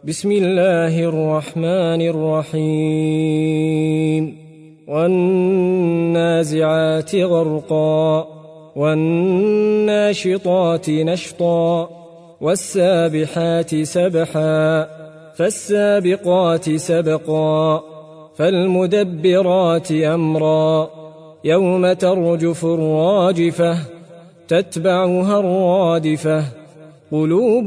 بسم الله الرحمن الرحيم والنازعات غرقا والناشطات نشطا والسابحات سبحا فالسابقات سبقا فالمدبرات أمرا يوم ترجف الراجفة تتبعها الرادفة قلوب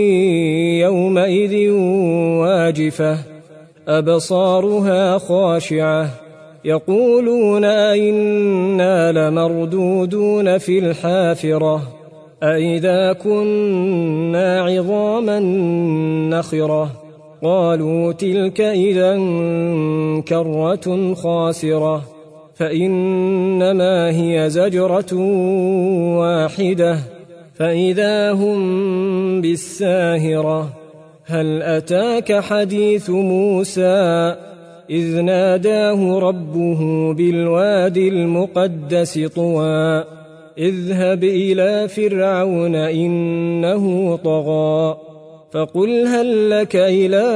يومئذ واجفة أبصارها خاشعة يقولون أئنا لمردودون في الحافرة أئذا كنا عظاما نخرة قالوا تلك إذا كرة خاسرة فإنما هي زجرة واحدة فإذا هم بالساهرة هل أتاك حديث موسى إذ ناداه ربه بالوادي المقدس طوى اذهب إلى فرعون إنه طغى فقل هل لك إلى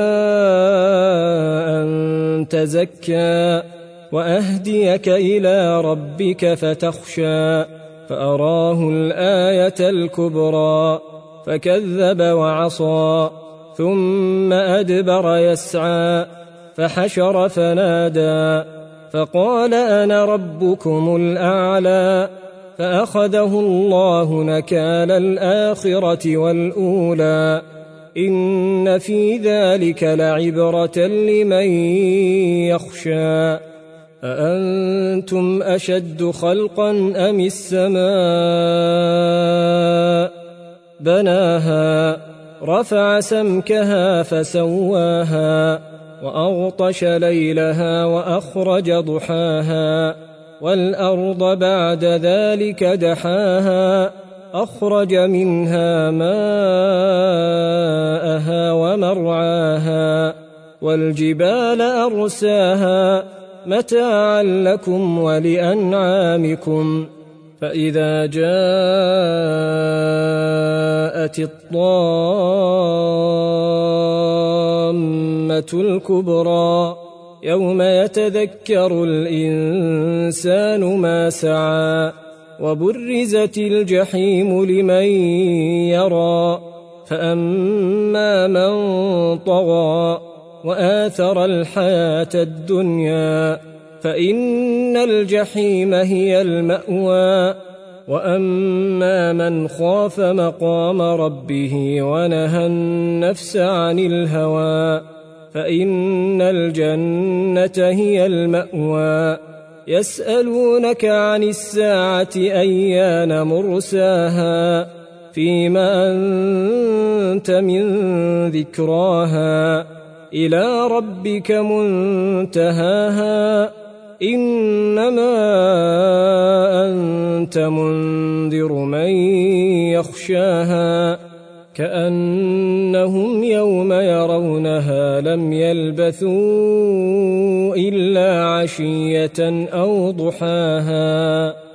أن تزكى وأهديك إلى ربك فتخشى فأراه الآية الكبرى فكذب وعصى ثم أدبر يسعى فحشر فنادى فقال أنا ربكم الأعلى فأخذه الله نكال الآخرة والأولى إن في ذلك لعبرة لمن يخشى أأنتم أشد خلقا أم السماء بناها رفع سمكها فسواها وأغطش ليلها وأخرج ضحاها والأرض بعد ذلك دحاها أخرج منها ماءها ومرعاها والجبال أرساها متاعا لكم ولأنعامكم فإذا جاءت الطامة الكبرى يوم يتذكر الإنسان ما سعى وبرزت الجحيم لمن يرى فأما من طغى وآثر الحياة الدنيا فإن الجحيم هي المأوى وأما من خاف مقام ربه ونهى النفس عن الهوى فإن الجنة هي المأوى يسألونك عن الساعة أيان مرساها فيما أنت من ذكراها إلى ربك منتهاها إنما أنت منذر من يخشاها كأنهم يوم يرونها لم يلبثوا إلا عشية أو ضحاها